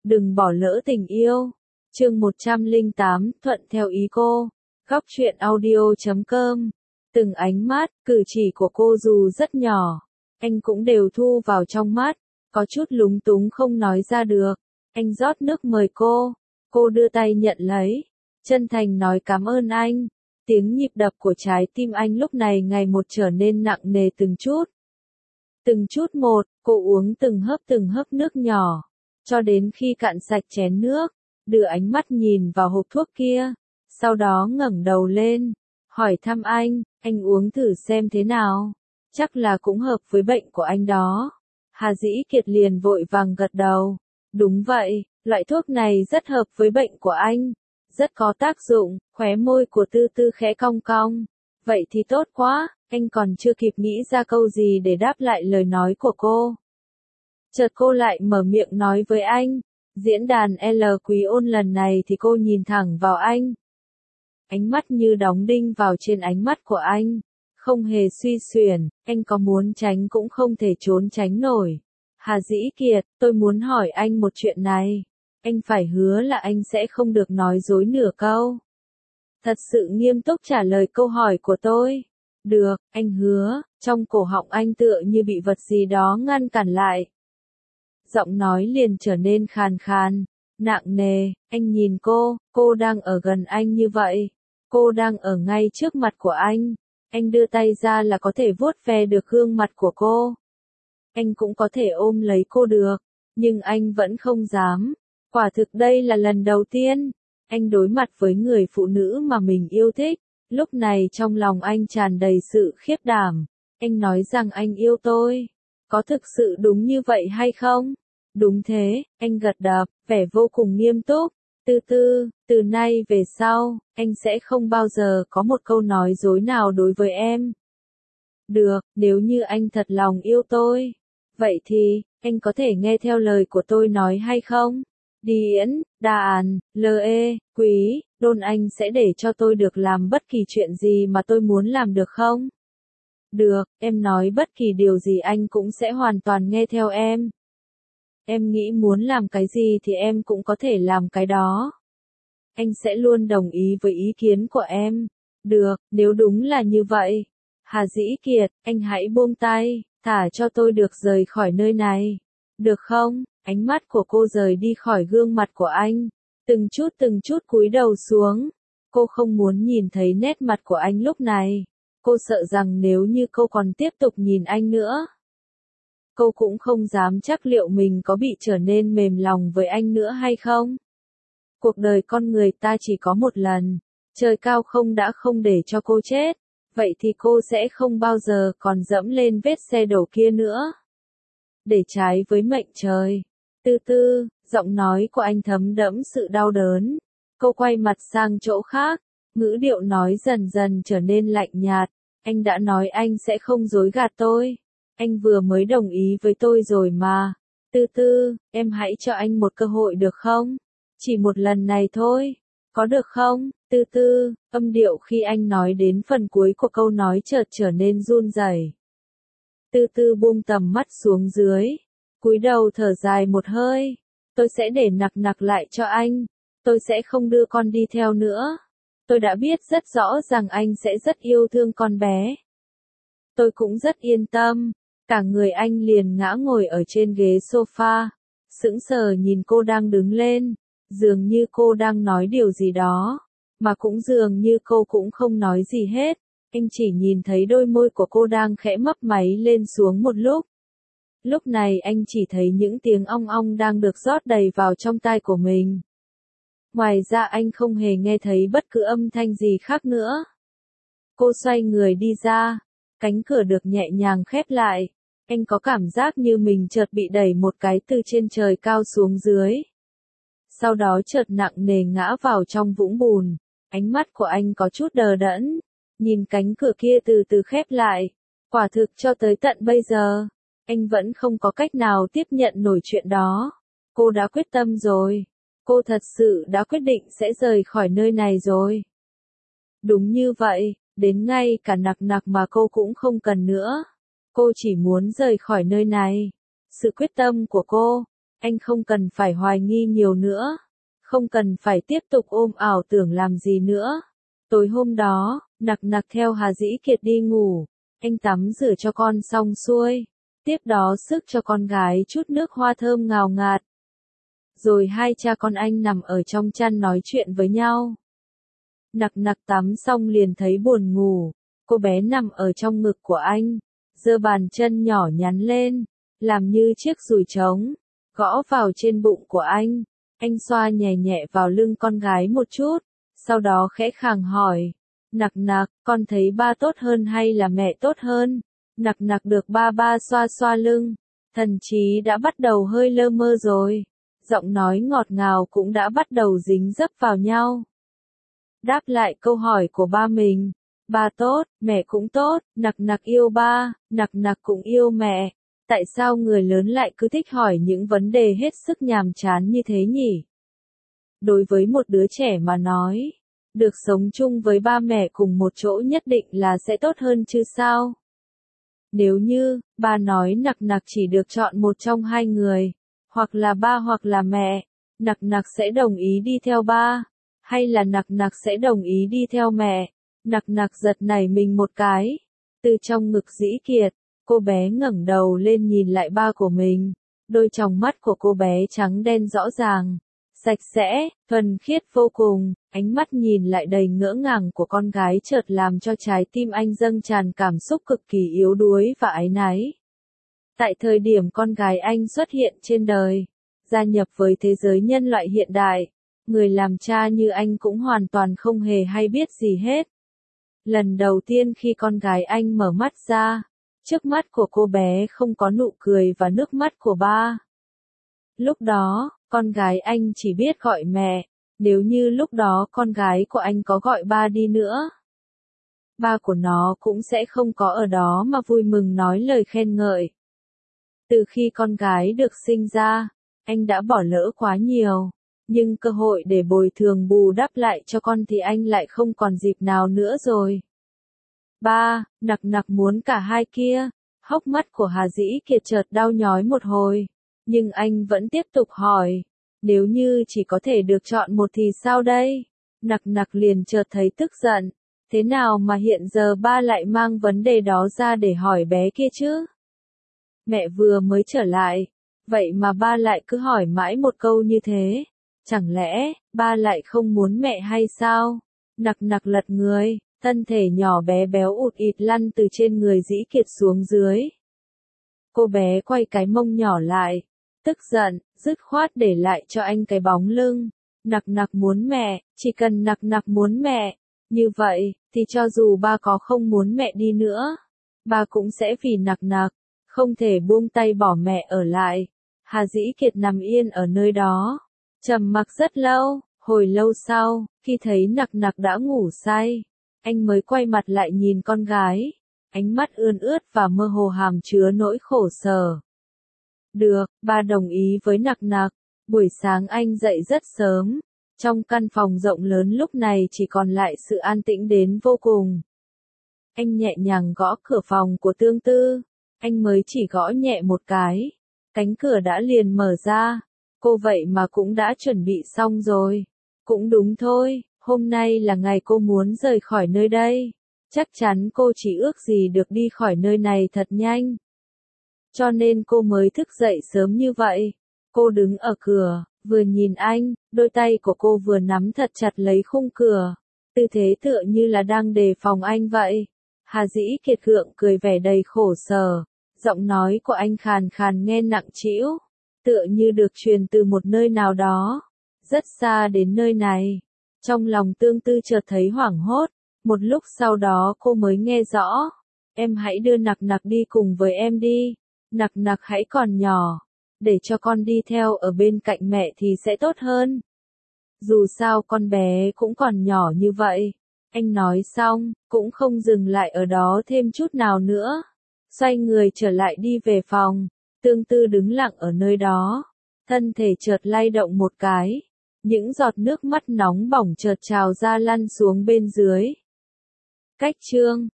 đừng bỏ lỡ tình yêu. Chương 108, thuận theo ý cô. Góc truyện audio.com. Từng ánh mắt, cử chỉ của cô dù rất nhỏ, anh cũng đều thu vào trong mắt, có chút lúng túng không nói ra được. Anh rót nước mời cô đưa tay nhận lấy, chân thành nói cảm ơn anh. Tiếng nhịp đập của trái tim anh lúc này ngày một trở nên nặng nề từng chút. Từng chút một, cô uống từng hớp nước nhỏ, cho đến khi cạn sạch chén nước, đưa ánh mắt nhìn vào hộp thuốc kia, sau đó ngẩng đầu lên, hỏi thăm anh uống thử xem thế nào, chắc là cũng hợp với bệnh của anh đó. Hà Dĩ Kiệt liền vội vàng gật đầu, đúng vậy, loại thuốc này rất hợp với bệnh của anh, rất có tác dụng. Khóe môi của Tư Tư khẽ cong cong, vậy thì tốt quá. Anh còn chưa kịp nghĩ ra câu gì để đáp lại lời nói của cô, chợt cô lại mở miệng nói với anh, diễn đàn L Quý Ôn lần này thì cô nhìn thẳng vào anh. Ánh mắt như đóng đinh vào trên ánh mắt của anh, không hề suy xuyển, anh có muốn tránh cũng không thể trốn tránh nổi. Hà Dĩ Kiệt, tôi muốn hỏi anh một chuyện này, anh phải hứa là anh sẽ không được nói dối nửa câu. Thật sự nghiêm túc trả lời câu hỏi của tôi. Được, anh hứa. Trong cổ họng anh tựa như bị vật gì đó ngăn cản lại. Giọng nói liền trở nên khàn khàn, nặng nề. Anh nhìn cô đang ở gần anh như vậy. Cô đang ở ngay trước mặt của anh đưa tay ra là có thể vuốt ve được gương mặt của cô. Anh cũng có thể ôm lấy cô được, nhưng anh vẫn không dám. Quả thực đây là lần đầu tiên anh đối mặt với người phụ nữ mà mình yêu thích. Lúc này trong lòng anh tràn đầy sự khiếp đảm. Anh nói rằng anh yêu tôi. Có thực sự đúng như vậy hay không? Đúng thế, anh gật đầu, vẻ vô cùng nghiêm túc. Tư Tư, từ nay về sau, anh sẽ không bao giờ có một câu nói dối nào đối với em. Được, nếu như anh thật lòng yêu tôi, vậy thì, anh có thể nghe theo lời của tôi nói hay không? Điển, Đàn, L.E., Quý, Đôn, anh sẽ để cho tôi được làm bất kỳ chuyện gì mà tôi muốn làm được không? Được, em nói bất kỳ điều gì anh cũng sẽ hoàn toàn nghe theo em. Em nghĩ muốn làm cái gì thì em cũng có thể làm cái đó. Anh sẽ luôn đồng ý với ý kiến của em. Được, nếu đúng là như vậy. Hà Dĩ Kiệt, anh hãy buông tay, thả cho tôi được rời khỏi nơi này. Được không? Ánh mắt của cô rời đi khỏi gương mặt của anh, từng chút cúi đầu xuống. Cô không muốn nhìn thấy nét mặt của anh lúc này. Cô sợ rằng nếu như cô còn tiếp tục nhìn anh nữa, cô cũng không dám chắc liệu mình có bị trở nên mềm lòng với anh nữa hay không. Cuộc đời con người ta chỉ có một lần, trời cao không đã không để cho cô chết, vậy thì cô sẽ không bao giờ còn dẫm lên vết xe đổ kia nữa. Để trái với mệnh trời. Tư Tư, giọng nói của anh thấm đẫm sự đau đớn. Cô quay mặt sang chỗ khác, ngữ điệu nói dần dần trở nên lạnh nhạt. Anh đã nói anh sẽ không dối gạt tôi. Anh vừa mới đồng ý với tôi rồi mà. Tư Tư, em hãy cho anh một cơ hội được không? Chỉ một lần này thôi. Có được không? Tư Tư, âm điệu khi anh nói đến phần cuối của câu nói chợt trở nên run rẩy. Tư Tư buông tầm mắt xuống dưới, cúi đầu thở dài một hơi. Tôi sẽ để nặc lại cho anh. Tôi sẽ không đưa con đi theo nữa. Tôi đã biết rất rõ rằng anh sẽ rất yêu thương con bé. Tôi cũng rất yên tâm. Cả người anh liền ngã ngồi ở trên ghế sofa, sững sờ nhìn cô đang đứng lên, dường như cô đang nói điều gì đó, mà cũng dường như cô cũng không nói gì hết. Anh chỉ nhìn thấy đôi môi của cô đang khẽ mấp máy lên xuống một lúc. Lúc này anh chỉ thấy những tiếng ong ong đang được rót đầy vào trong tai của mình. Ngoài ra anh không hề nghe thấy bất cứ âm thanh gì khác nữa. Cô xoay người đi ra, cánh cửa được nhẹ nhàng khép lại. Anh có cảm giác như mình chợt bị đẩy một cái từ trên trời cao xuống dưới. Sau đó chợt nặng nề ngã vào trong vũng bùn. Ánh mắt của anh có chút đờ đẫn, nhìn cánh cửa kia từ từ khép lại. Quả thực cho tới tận bây giờ, anh vẫn không có cách nào tiếp nhận nổi chuyện đó. Cô đã quyết tâm rồi. Cô thật sự đã quyết định sẽ rời khỏi nơi này rồi. Đúng như vậy, đến ngay cả nặc mà cô cũng không cần nữa. Cô chỉ muốn rời khỏi nơi này. Sự quyết tâm của cô, Anh không cần phải hoài nghi nhiều nữa. Không cần phải tiếp tục ôm ảo tưởng làm gì nữa. Tối hôm đó, Nặc Nặc theo Hà Dĩ Kiệt đi ngủ. Anh tắm rửa cho con xong xuôi. Tiếp đó sức cho con gái chút nước hoa thơm ngào ngạt. Rồi hai cha con anh nằm ở trong chăn nói chuyện với nhau. Nặc Nặc tắm xong liền thấy buồn ngủ. Cô bé nằm ở trong ngực của anh, giơ bàn chân nhỏ nhắn lên, làm như chiếc dùi trống, gõ vào trên bụng của anh. Anh xoa nhẹ nhẹ vào lưng con gái một chút, sau đó khẽ khàng hỏi, Nặc Nặc, con thấy ba tốt hơn hay là mẹ tốt hơn? Nặc Nặc được ba xoa xoa lưng, thần trí đã bắt đầu hơi lơ mơ rồi, giọng nói ngọt ngào cũng đã bắt đầu dính dấp vào nhau. Đáp lại câu hỏi của ba mình, ba tốt, mẹ cũng tốt, Nặc Nặc yêu ba, Nặc Nặc cũng yêu mẹ. Tại sao người lớn lại cứ thích hỏi những vấn đề hết sức nhàm chán như thế nhỉ? Đối với một đứa trẻ mà nói, được sống chung với ba mẹ cùng một chỗ nhất định là sẽ tốt hơn chứ sao? Nếu như, ba nói Nặc Nặc chỉ được chọn một trong hai người, hoặc là ba hoặc là mẹ, Nặc Nặc sẽ đồng ý đi theo ba, hay là Nặc Nặc sẽ đồng ý đi theo mẹ? Nặc Nặc giật nảy mình một cái, từ trong ngực Dĩ Kiệt. Cô bé ngẩng đầu lên nhìn lại ba của mình, đôi tròng mắt của cô bé trắng đen rõ ràng, sạch sẽ, thuần khiết vô cùng, ánh mắt nhìn lại đầy ngỡ ngàng của con gái chợt làm cho trái tim anh dâng tràn cảm xúc cực kỳ yếu đuối và áy náy. Tại thời điểm con gái anh xuất hiện trên đời, gia nhập với thế giới nhân loại hiện đại, người làm cha như anh cũng hoàn toàn không hề hay biết gì hết. Lần đầu tiên khi con gái anh mở mắt ra, trước mắt của cô bé không có nụ cười và nước mắt của ba. Lúc đó, con gái anh chỉ biết gọi mẹ, nếu như lúc đó con gái của anh có gọi ba đi nữa, ba của nó cũng sẽ không có ở đó mà vui mừng nói lời khen ngợi. Từ khi con gái được sinh ra, anh đã bỏ lỡ quá nhiều, nhưng cơ hội để bồi thường bù đắp lại cho con thì anh lại không còn dịp nào nữa rồi. Ba, Nặc Nặc muốn cả hai kia. Hốc mắt của Hà Dĩ Kiệt chợt đau nhói một hồi, nhưng anh vẫn tiếp tục hỏi, nếu như chỉ có thể được chọn một thì sao đây? Nặc Nặc liền chợt thấy tức giận, thế nào mà hiện giờ ba lại mang vấn đề đó ra để hỏi bé kia chứ? Mẹ vừa mới trở lại, vậy mà ba lại cứ hỏi mãi một câu như thế, chẳng lẽ ba lại không muốn mẹ hay sao? Nặc Nặc lật người. Thân thể nhỏ bé béo ụt ịt lăn từ trên người Dĩ Kiệt xuống dưới. Cô bé quay cái mông nhỏ lại, tức giận, dứt khoát để lại cho anh cái bóng lưng. Nặc Nặc muốn mẹ, chỉ cần Nặc Nặc muốn mẹ. Như vậy, thì cho dù ba có không muốn mẹ đi nữa, ba cũng sẽ vì Nặc Nặc, không thể buông tay bỏ mẹ ở lại. Hà Dĩ Kiệt nằm yên ở nơi đó, trầm mặc rất lâu, hồi lâu sau, khi thấy Nặc Nặc đã ngủ say. Anh mới quay mặt lại nhìn con gái, ánh mắt ươn ướt và mơ hồ hàm chứa nỗi khổ sở. Được, ba đồng ý với Nặc Nặc. Buổi sáng anh dậy rất sớm, trong căn phòng rộng lớn lúc này chỉ còn lại sự an tĩnh đến vô cùng. Anh nhẹ nhàng gõ cửa phòng của Tương Tư, anh mới chỉ gõ nhẹ một cái, cánh cửa đã liền mở ra, cô vậy mà cũng đã chuẩn bị xong rồi. Cũng đúng thôi. Hôm nay là ngày cô muốn rời khỏi nơi đây. Chắc chắn cô chỉ ước gì được đi khỏi nơi này thật nhanh. Cho nên cô mới thức dậy sớm như vậy. Cô đứng ở cửa, vừa nhìn anh, đôi tay của cô vừa nắm thật chặt lấy khung cửa. Tư thế tựa như là đang đề phòng anh vậy. Hà Dĩ Kiệt gượng cười vẻ đầy khổ sở. Giọng nói của anh khàn khàn nghe nặng trĩu, tựa như được truyền từ một nơi nào đó, rất xa đến nơi này. Trong lòng Tương Tư chợt thấy hoảng hốt, một lúc sau đó cô mới nghe rõ. Em hãy đưa Nặc Nặc đi cùng với em đi. Nặc Nặc hãy còn nhỏ, để cho con đi theo ở bên cạnh mẹ thì sẽ tốt hơn. Dù sao con bé cũng còn nhỏ như vậy. Anh nói xong, cũng không dừng lại ở đó thêm chút nào nữa. Xoay người trở lại đi về phòng. Tương Tư đứng lặng ở nơi đó, thân thể chợt lay động một cái. Những giọt nước mắt nóng bỏng chợt trào ra lăn xuống bên dưới. Cách chương